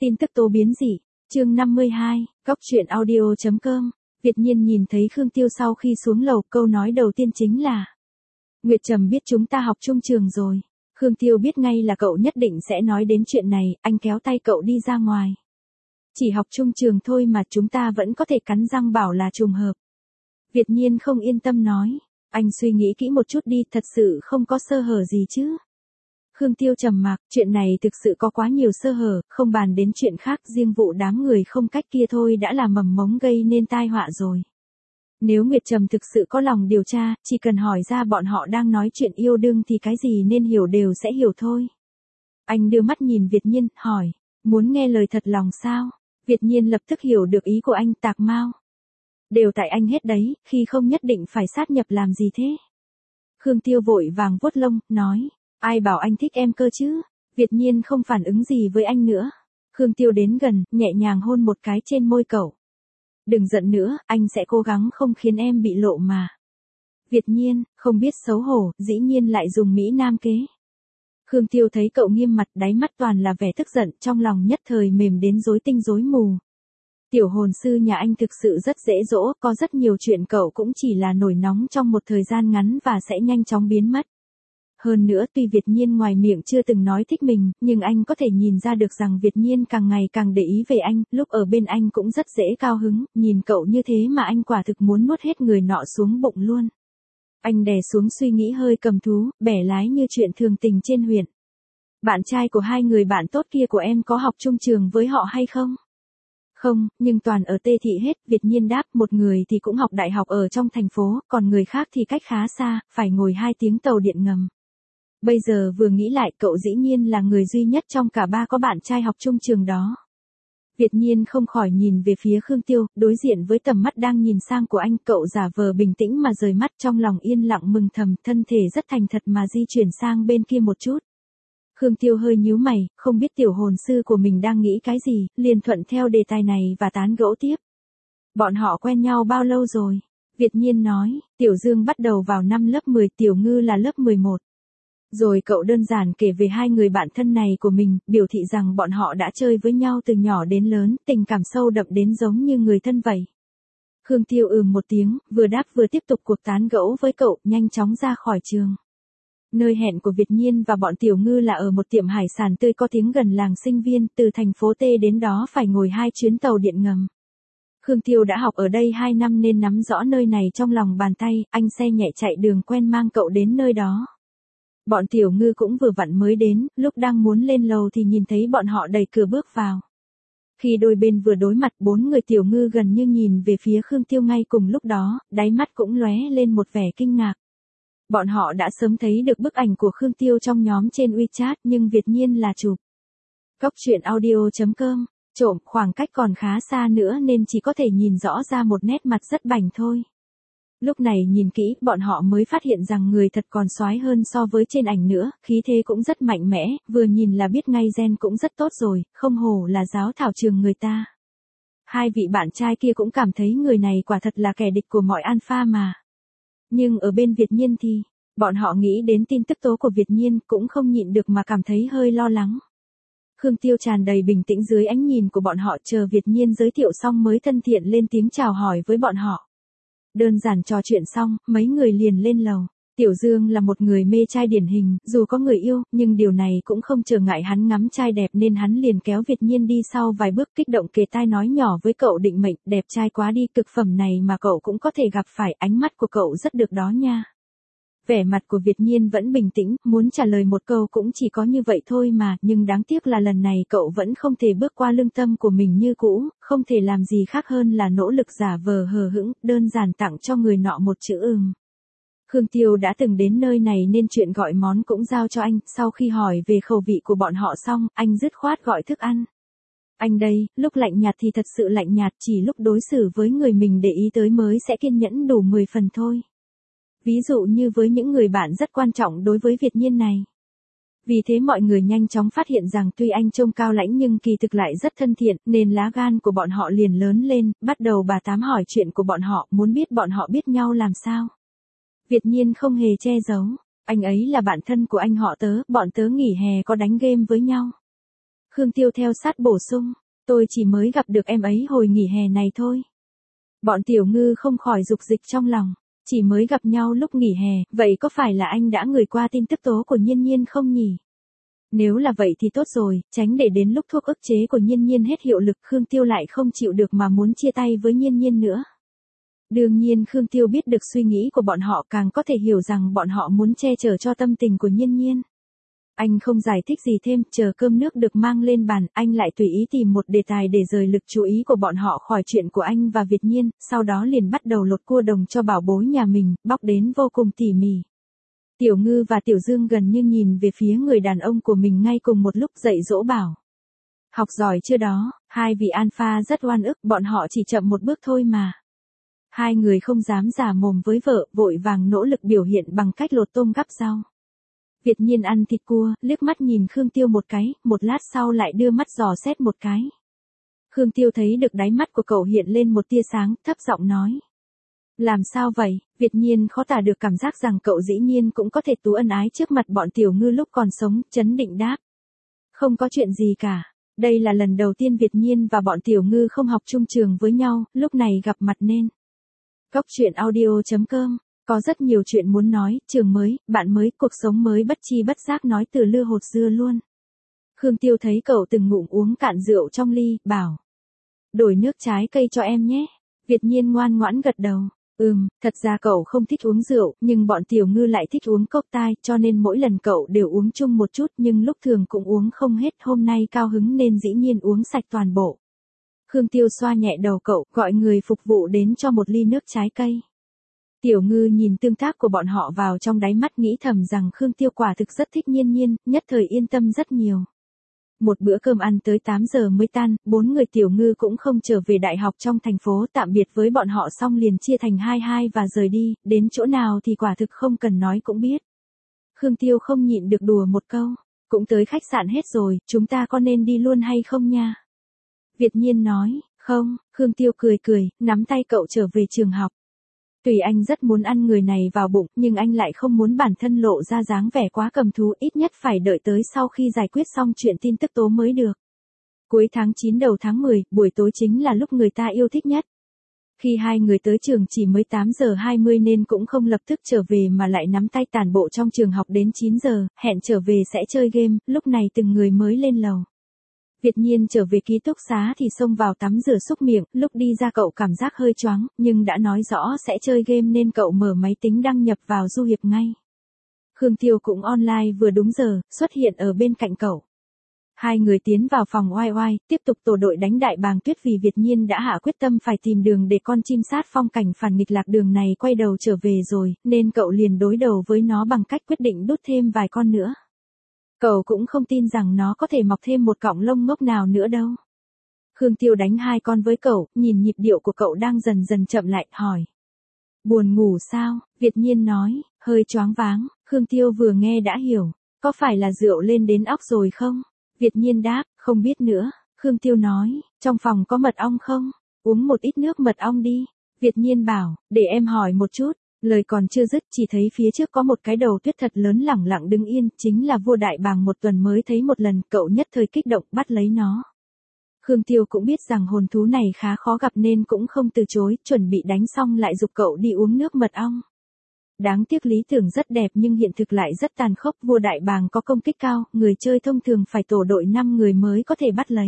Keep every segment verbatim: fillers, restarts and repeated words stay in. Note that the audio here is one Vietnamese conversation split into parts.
Tin tức tố biến dị, chương năm mươi hai, góc truyện audio chấm com. Việt Nhiên nhìn thấy Khương Tiêu sau khi xuống lầu, câu nói đầu tiên chính là: Nguyệt Trầm biết chúng ta học chung trường rồi. Khương Tiêu biết ngay là cậu nhất định sẽ nói đến chuyện này, anh kéo tay cậu đi ra ngoài. Chỉ học chung trường thôi mà chúng ta vẫn có thể cắn răng bảo là trùng hợp. Việt Nhiên không yên tâm nói, anh suy nghĩ kỹ một chút đi, thật sự không có sơ hở gì chứ. Khương Tiêu trầm mặc, chuyện này thực sự có quá nhiều sơ hở, không bàn đến chuyện khác, riêng vụ đám người không cách kia thôi đã là mầm mống gây nên tai họa rồi. Nếu Nguyệt Trầm thực sự có lòng điều tra, chỉ cần hỏi ra bọn họ đang nói chuyện yêu đương thì cái gì nên hiểu đều sẽ hiểu thôi. Anh đưa mắt nhìn Việt Nhiên, hỏi, muốn nghe lời thật lòng sao? Việt Nhiên lập tức hiểu được ý của anh, tạc mau. Đều tại anh hết đấy, khi không nhất định phải sát nhập làm gì thế? Khương Tiêu vội vàng vuốt lông, nói, ai bảo anh thích em cơ chứ? Việt Nhiên không phản ứng gì với anh nữa. Khương Tiêu đến gần, nhẹ nhàng hôn một cái trên môi cậu. Đừng giận nữa, anh sẽ cố gắng không khiến em bị lộ mà. Việt Nhiên, không biết xấu hổ, dĩ nhiên lại dùng Mỹ Nam kế. Khương Tiêu thấy cậu nghiêm mặt, đáy mắt toàn là vẻ tức giận, trong lòng nhất thời mềm đến rối tinh rối mù. Tiểu hồn sư nhà anh thực sự rất dễ dỗ, có rất nhiều chuyện cậu cũng chỉ là nổi nóng trong một thời gian ngắn và sẽ nhanh chóng biến mất. Hơn nữa tuy Việt Nhiên ngoài miệng chưa từng nói thích mình, nhưng anh có thể nhìn ra được rằng Việt Nhiên càng ngày càng để ý về anh, lúc ở bên anh cũng rất dễ cao hứng, nhìn cậu như thế mà anh quả thực muốn nuốt hết người nọ xuống bụng luôn. Anh đè xuống suy nghĩ hơi cầm thú, bẻ lái như chuyện thường tình trên huyện. Bạn trai của hai người bạn tốt kia của em có học chung trường với họ hay không? Không, nhưng toàn ở Tê Thị hết, Việt Nhiên đáp, một người thì cũng học đại học ở trong thành phố, còn người khác thì cách khá xa, phải ngồi hai tiếng tàu điện ngầm. Bây giờ vừa nghĩ lại, cậu dĩ nhiên là người duy nhất trong cả ba có bạn trai học chung trường đó. Việt Nhiên không khỏi nhìn về phía Khương Tiêu, đối diện với tầm mắt đang nhìn sang của anh, cậu giả vờ bình tĩnh mà rời mắt, trong lòng yên lặng mừng thầm, thân thể rất thành thật mà di chuyển sang bên kia một chút. Khương Tiêu hơi nhíu mày, không biết tiểu hồn sư của mình đang nghĩ cái gì, liền thuận theo đề tài này và tán gẫu tiếp. Bọn họ quen nhau bao lâu rồi? Việt Nhiên nói, Tiểu Dương bắt đầu vào năm lớp mười, Tiểu Ngư là lớp mười một. Rồi cậu đơn giản kể về hai người bạn thân này của mình, biểu thị rằng bọn họ đã chơi với nhau từ nhỏ đến lớn, tình cảm sâu đậm đến giống như người thân vậy. Khương Tiêu ừm một tiếng, vừa đáp vừa tiếp tục cuộc tán gẫu với cậu, nhanh chóng ra khỏi trường. Nơi hẹn của Việt Nhiên và bọn Tiểu Ngư là ở một tiệm hải sản tươi có tiếng gần làng sinh viên, từ thành phố T đến đó phải ngồi hai chuyến tàu điện ngầm. Khương Tiêu đã học ở đây hai năm nên nắm rõ nơi này trong lòng bàn tay, anh xe nhẹ chạy đường quen mang cậu đến nơi đó. Bọn Tiểu Ngư cũng vừa vặn mới đến, lúc đang muốn lên lầu thì nhìn thấy bọn họ đẩy cửa bước vào. Khi đôi bên vừa đối mặt, bốn người Tiểu Ngư gần như nhìn về phía Khương Tiêu ngay cùng lúc đó, đáy mắt cũng lóe lên một vẻ kinh ngạc. Bọn họ đã sớm thấy được bức ảnh của Khương Tiêu trong nhóm trên WeChat, nhưng Việt Nhiên là chụp. Góc truyện audio chấm com, trộm, khoảng cách còn khá xa nữa nên chỉ có thể nhìn rõ ra một nét mặt rất bảnh thôi. Lúc này nhìn kỹ, bọn họ mới phát hiện rằng người thật còn soái hơn so với trên ảnh nữa, khí thế cũng rất mạnh mẽ, vừa nhìn là biết ngay gen cũng rất tốt rồi, không hổ là giáo thảo trường người ta. Hai vị bạn trai kia cũng cảm thấy người này quả thật là kẻ địch của mọi alpha mà. Nhưng ở bên Việt Nhiên thì, bọn họ nghĩ đến tin tức tố của Việt Nhiên cũng không nhịn được mà cảm thấy hơi lo lắng. Khương Tiêu tràn đầy bình tĩnh dưới ánh nhìn của bọn họ, chờ Việt Nhiên giới thiệu xong mới thân thiện lên tiếng chào hỏi với bọn họ. Đơn giản trò chuyện xong, mấy người liền lên lầu. Tiểu Dương là một người mê trai điển hình, dù có người yêu, nhưng điều này cũng không trở ngại hắn ngắm trai đẹp nên hắn liền kéo Việt Nhiên đi sau vài bước, kích động kề tai nói nhỏ với cậu, định mệnh, đẹp trai quá đi, cực phẩm này mà cậu cũng có thể gặp phải, ánh mắt của cậu rất được đó nha. Vẻ mặt của Việt Nhiên vẫn bình tĩnh, muốn trả lời một câu cũng chỉ có như vậy thôi mà, nhưng đáng tiếc là lần này cậu vẫn không thể bước qua lương tâm của mình như cũ, không thể làm gì khác hơn là nỗ lực giả vờ hờ hững, đơn giản tặng cho người nọ một chữ ừm. Khương Tiêu đã từng đến nơi này nên chuyện gọi món cũng giao cho anh, sau khi hỏi về khẩu vị của bọn họ xong, anh dứt khoát gọi thức ăn. Anh đây, lúc lạnh nhạt thì thật sự lạnh nhạt, chỉ lúc đối xử với người mình để ý tới mới sẽ kiên nhẫn đủ mười phần thôi. Ví dụ như với những người bạn rất quan trọng đối với Việt Nhiên này. Vì thế mọi người nhanh chóng phát hiện rằng tuy anh trông cao lãnh nhưng kỳ thực lại rất thân thiện, nên lá gan của bọn họ liền lớn lên, bắt đầu bà tám hỏi chuyện của bọn họ, muốn biết bọn họ biết nhau làm sao. Việt Nhiên không hề che giấu, anh ấy là bạn thân của anh họ tớ, bọn tớ nghỉ hè có đánh game với nhau. Khương Tiêu theo sát bổ sung, tôi chỉ mới gặp được em ấy hồi nghỉ hè này thôi. Bọn Tiểu Ngư không khỏi dục dịch trong lòng, chỉ mới gặp nhau lúc nghỉ hè, vậy có phải là anh đã gửi qua tin tức tố của Nhiên Nhiên không nhỉ? Nếu là vậy thì tốt rồi, tránh để đến lúc thuốc ức chế của Nhiên Nhiên hết hiệu lực Khương Tiêu lại không chịu được mà muốn chia tay với Nhiên Nhiên nữa. Đương nhiên Khương Tiêu biết được suy nghĩ của bọn họ, càng có thể hiểu rằng bọn họ muốn che chở cho tâm tình của Nhiên Nhiên. Anh không giải thích gì thêm, chờ cơm nước được mang lên bàn, anh lại tùy ý tìm một đề tài để rời lực chú ý của bọn họ khỏi chuyện của anh và Việt Nhiên, sau đó liền bắt đầu lột cua đồng cho bảo bối nhà mình, bóc đến vô cùng tỉ mỉ. Tiểu Ngư và Tiểu Dương gần như nhìn về phía người đàn ông của mình ngay cùng một lúc, dạy dỗ bảo. Học giỏi chưa đó, hai vị alpha rất oan ức, bọn họ chỉ chậm một bước thôi mà. Hai người không dám giả mồm với vợ, vội vàng nỗ lực biểu hiện bằng cách lột tôm gắp rau. Việt Nhiên ăn thịt cua, liếc mắt nhìn Khương Tiêu một cái, một lát sau lại đưa mắt dò xét một cái. Khương Tiêu thấy được đáy mắt của cậu hiện lên một tia sáng, thấp giọng nói. Làm sao vậy? Việt Nhiên khó tả được cảm giác rằng cậu dĩ nhiên cũng có thể tú ân ái trước mặt bọn Tiểu Ngư lúc còn sống, trấn định đáp. Không có chuyện gì cả. Đây là lần đầu tiên Việt Nhiên và bọn Tiểu Ngư không học chung trường với nhau, lúc này gặp mặt nên. Góc truyện audio chấm com, có rất nhiều chuyện muốn nói, trường mới, bạn mới, cuộc sống mới bất chi bất giác nói từ lưa hột dưa luôn. Khương Tiêu thấy cậu từng ngụm uống cạn rượu trong ly, bảo. Đổi nước trái cây cho em nhé. Việt Nhiên ngoan ngoãn gật đầu. Ừm, thật ra cậu không thích uống rượu, nhưng bọn Tiểu Ngư lại thích uống cốc tai, cho nên mỗi lần cậu đều uống chung một chút, nhưng lúc thường cũng uống không hết, hôm nay cao hứng nên dĩ nhiên uống sạch toàn bộ. Khương Tiêu xoa nhẹ đầu cậu, gọi người phục vụ đến cho một ly nước trái cây. Tiểu Ngư nhìn tương tác của bọn họ vào trong đáy mắt, nghĩ thầm rằng Khương Tiêu quả thực rất thích Nhiên Nhiên, nhất thời yên tâm rất nhiều. Một bữa cơm ăn tới tám giờ mới tan, bốn người Tiểu Ngư cũng không trở về đại học trong thành phố, tạm biệt với bọn họ xong liền chia thành hai hai và rời đi, đến chỗ nào thì quả thực không cần nói cũng biết. Khương Tiêu không nhịn được đùa một câu, cũng tới khách sạn hết rồi, chúng ta có nên đi luôn hay không nha? Việt Nhiên nói, không, Khương Tiêu cười cười, nắm tay cậu trở về trường học. Tùy anh rất muốn ăn người này vào bụng, nhưng anh lại không muốn bản thân lộ ra dáng vẻ quá cầm thú, ít nhất phải đợi tới sau khi giải quyết xong chuyện tin tức tố mới được. Cuối tháng chín đầu tháng mười, buổi tối chính là lúc người ta yêu thích nhất. Khi hai người tới trường chỉ mới tám giờ hai mươi nên cũng không lập tức trở về mà lại nắm tay tản bộ trong trường học đến chín giờ, hẹn trở về sẽ chơi game, lúc này từng người mới lên lầu. Việt Nhiên trở về ký túc xá thì xông vào tắm rửa súc miệng, lúc đi ra cậu cảm giác hơi choáng, nhưng đã nói rõ sẽ chơi game nên cậu mở máy tính đăng nhập vào du hiệp ngay. Khương Tiêu cũng online vừa đúng giờ, xuất hiện ở bên cạnh cậu. Hai người tiến vào phòng oai oai, tiếp tục tổ đội đánh đại bàng tuyết vì Việt Nhiên đã hạ quyết tâm phải tìm đường để con chim sát phong cảnh phản nghịch lạc đường này quay đầu trở về rồi, nên cậu liền đối đầu với nó bằng cách quyết định đút thêm vài con nữa. Cậu cũng không tin rằng nó có thể mọc thêm một cọng lông ngốc nào nữa đâu. Khương Tiêu đánh hai con với cậu, nhìn nhịp điệu của cậu đang dần dần chậm lại, hỏi. Buồn ngủ sao? Việt Nhiên nói, hơi choáng váng. Khương Tiêu vừa nghe đã hiểu, có phải là rượu lên đến óc rồi không? Việt Nhiên đáp, không biết nữa. Khương Tiêu nói, trong phòng có mật ong không? Uống một ít nước mật ong đi. Việt Nhiên bảo, để em hỏi một chút. Lời còn chưa dứt chỉ thấy phía trước có một cái đầu tuyết thật lớn lẳng lặng đứng yên, chính là vua đại bàng một tuần mới thấy một lần, cậu nhất thời kích động bắt lấy nó. Khương Tiêu cũng biết rằng hồn thú này khá khó gặp nên cũng không từ chối, chuẩn bị đánh xong lại giục cậu đi uống nước mật ong. Đáng tiếc lý tưởng rất đẹp nhưng hiện thực lại rất tàn khốc, vua đại bàng có công kích cao, người chơi thông thường phải tổ đội năm người mới có thể bắt lấy.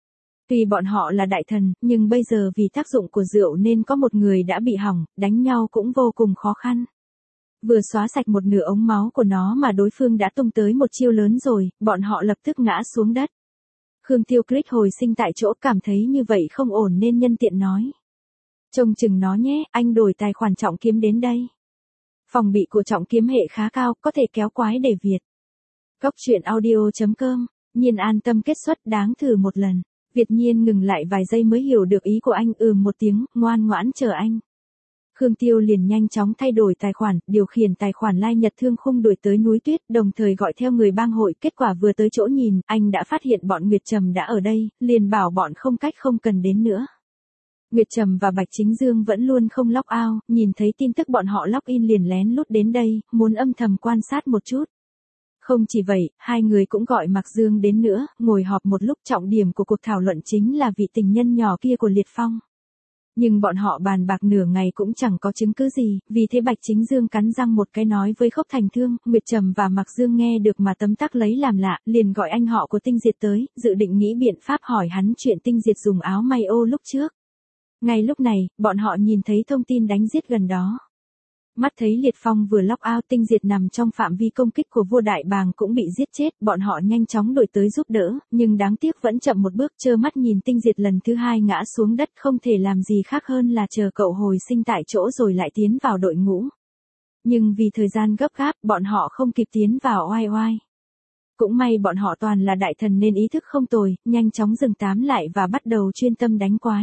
Tuy bọn họ là đại thần, nhưng bây giờ vì tác dụng của rượu nên có một người đã bị hỏng, đánh nhau cũng vô cùng khó khăn. Vừa xóa sạch một nửa ống máu của nó mà đối phương đã tung tới một chiêu lớn rồi, bọn họ lập tức ngã xuống đất. Khương Tiêu click hồi sinh tại chỗ, cảm thấy như vậy không ổn nên nhân tiện nói. Trông chừng nó nhé, anh đổi tài khoản trọng kiếm đến đây. Phòng bị của trọng kiếm hệ khá cao, có thể kéo quái để Việt. Góc truyện audio chấm com, Nhiên an tâm kết xuất, đáng thử một lần. Việt Nhiên ngừng lại vài giây mới hiểu được ý của anh, ừm một tiếng, ngoan ngoãn chờ anh. Khương Tiêu liền nhanh chóng thay đổi tài khoản, điều khiển tài khoản Lai Nhật Thương Khung đuổi tới núi tuyết, đồng thời gọi theo người bang hội, kết quả vừa tới chỗ nhìn, anh đã phát hiện bọn Nguyệt Trầm đã ở đây, liền bảo bọn không cách không cần đến nữa. Nguyệt Trầm và Bạch Chính Dương vẫn luôn không log out, nhìn thấy tin tức bọn họ log in liền lén lút đến đây, muốn âm thầm quan sát một chút. Không chỉ vậy, hai người cũng gọi Mạc Dương đến nữa, ngồi họp một lúc. Trọng điểm của cuộc thảo luận chính là vị tình nhân nhỏ kia của Liệt Phong. Nhưng bọn họ bàn bạc nửa ngày cũng chẳng có chứng cứ gì, vì thế Bạch Chính Dương cắn răng một cái nói với Khốc Thành Thương. Nguyệt Trầm và Mạc Dương nghe được mà tấm tắc lấy làm lạ, liền gọi anh họ của Tinh Diệt tới, dự định nghĩ biện pháp hỏi hắn chuyện Tinh Diệt dùng áo may ô lúc trước. Ngay lúc này, bọn họ nhìn thấy thông tin đánh giết gần đó. Mắt thấy Liệt Phong vừa lock out, Tinh Diệt nằm trong phạm vi công kích của vua Đại Bàng cũng bị giết chết, bọn họ nhanh chóng đuổi tới giúp đỡ, nhưng đáng tiếc vẫn chậm một bước, trơ mắt nhìn Tinh Diệt lần thứ hai ngã xuống đất, không thể làm gì khác hơn là chờ cậu hồi sinh tại chỗ rồi lại tiến vào đội ngũ. Nhưng vì thời gian gấp gáp, bọn họ không kịp tiến vào oai oai. Cũng may bọn họ toàn là đại thần nên ý thức không tồi, nhanh chóng dừng tám lại và bắt đầu chuyên tâm đánh quái.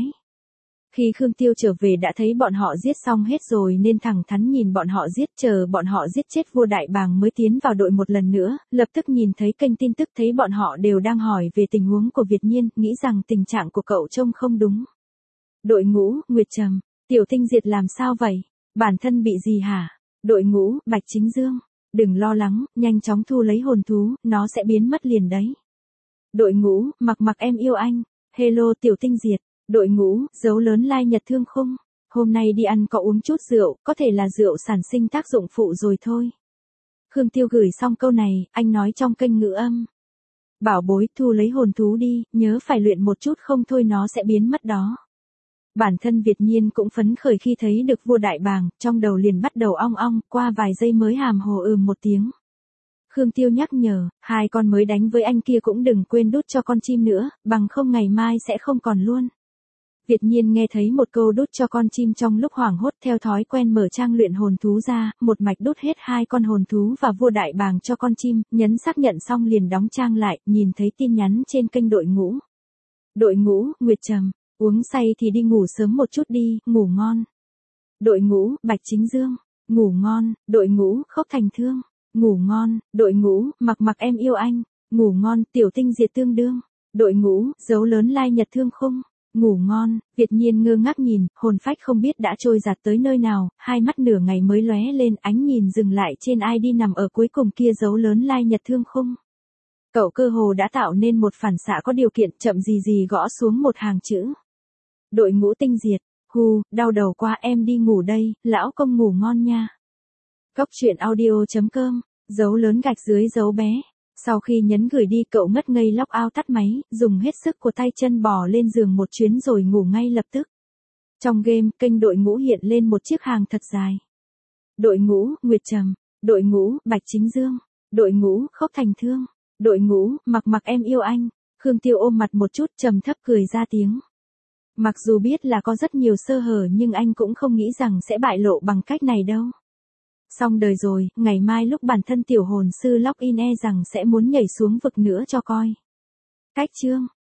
Khi Khương Tiêu trở về đã thấy bọn họ giết xong hết rồi nên thẳng thắn nhìn bọn họ giết, chờ bọn họ giết chết vua Đại Bàng mới tiến vào đội một lần nữa, lập tức nhìn thấy kênh tin tức thấy bọn họ đều đang hỏi về tình huống của Việt Nhiên, nghĩ rằng tình trạng của cậu trông không đúng. Đội ngũ, Nguyệt Trầm, Tiểu Tinh Diệt làm sao vậy? Bản thân bị gì hả? Đội ngũ, Bạch Chính Dương, đừng lo lắng, nhanh chóng thu lấy hồn thú, nó sẽ biến mất liền đấy. Đội ngũ, Mặc Mặc em yêu anh, hello Tiểu Tinh Diệt. Đội ngũ, dấu lớn lai Nhật Thương Khung, hôm nay đi ăn có uống chút rượu, có thể là rượu sản sinh tác dụng phụ rồi thôi. Khương Tiêu gửi xong câu này, anh nói trong kênh ngữ âm. Bảo bối, thu lấy hồn thú đi, nhớ phải luyện một chút không thôi nó sẽ biến mất đó. Bản thân Việt Nhiên cũng phấn khởi khi thấy được vua Đại Bàng, trong đầu liền bắt đầu ong ong, qua vài giây mới hàm hồ ừm một tiếng. Khương Tiêu nhắc nhở, hai con mới đánh với anh kia cũng đừng quên đút cho con chim nữa, bằng không ngày mai sẽ không còn luôn. Việt Nhiên nghe thấy một câu đút cho con chim trong lúc hoảng hốt, theo thói quen mở trang luyện hồn thú ra, một mạch đút hết hai con hồn thú và vua Đại Bàng cho con chim, nhấn xác nhận xong liền đóng trang lại, nhìn thấy tin nhắn trên kênh đội ngũ. Đội ngũ, Nguyệt Trầm, uống say thì đi ngủ sớm một chút đi, ngủ ngon. Đội ngũ, Bạch Chính Dương, ngủ ngon. Đội ngũ, Khốc Thành Thương, ngủ ngon. Đội ngũ, Mặc Mặc em yêu anh, ngủ ngon. Tiểu Tinh Diệt tương đương. Đội ngũ, dấu lớn lai Nhật Thương Khung, ngủ ngon. Việt Nhiên ngơ ngác nhìn, hồn phách không biết đã trôi giạt tới nơi nào, hai mắt nửa ngày mới lóe lên, ánh nhìn dừng lại trên i đê nằm ở cuối cùng kia, dấu lớn lai Nhật Thương Khung. Cậu cơ hồ đã tạo nên một phản xạ có điều kiện, chậm gì gì gõ xuống một hàng chữ. Đội ngũ Tinh Diệt, hù, đau đầu quá, em đi ngủ đây, lão công ngủ ngon nha. Cóc truyện audio chấm com, dấu lớn gạch dưới dấu bé. Sau khi nhấn gửi đi, cậu ngất ngây log out tắt máy, dùng hết sức của tay chân bò lên giường một chuyến rồi ngủ ngay lập tức. Trong game, kênh đội ngũ hiện lên một chiếc hàng thật dài. Đội ngũ, Nguyệt Trầm, đội ngũ, Bạch Chính Dương, đội ngũ, Khốc Thành Thương, đội ngũ, Mặc Mặc em yêu anh. Khương Tiêu ôm mặt một chút, trầm thấp cười ra tiếng. Mặc dù biết là có rất nhiều sơ hở nhưng anh cũng không nghĩ rằng sẽ bại lộ bằng cách này đâu. Xong đời rồi, ngày mai lúc bản thân tiểu hồn sư login e rằng sẽ muốn nhảy xuống vực nữa cho coi. Cách chương